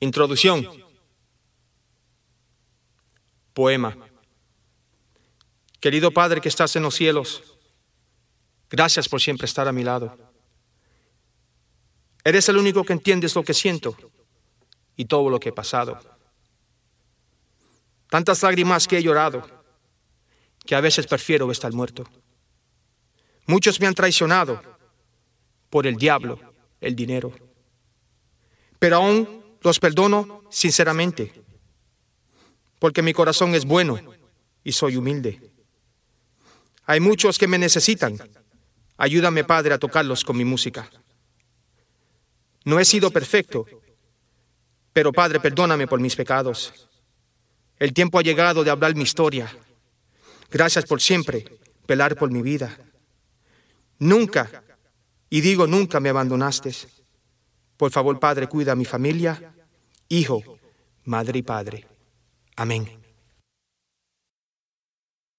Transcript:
Introducción. Poema. Querido Padre que estás en los cielos, gracias por siempre estar a mi lado. Eres el único que entiendes lo que siento y todo lo que he pasado. Tantas lágrimas que he llorado, que a veces prefiero estar muerto. Muchos me han traicionado por el diablo, el dinero. Pero aún los perdono sinceramente, porque mi corazón es bueno y soy humilde. Hay muchos que me necesitan. Ayúdame, Padre, a tocarlos con mi música. No he sido perfecto, pero Padre, perdóname por mis pecados. El tiempo ha llegado de hablar mi historia. Gracias por siempre velar por mi vida. Nunca, y digo nunca, me abandonaste. Por favor, Padre, cuida a mi familia, hijo, madre y padre. Amén.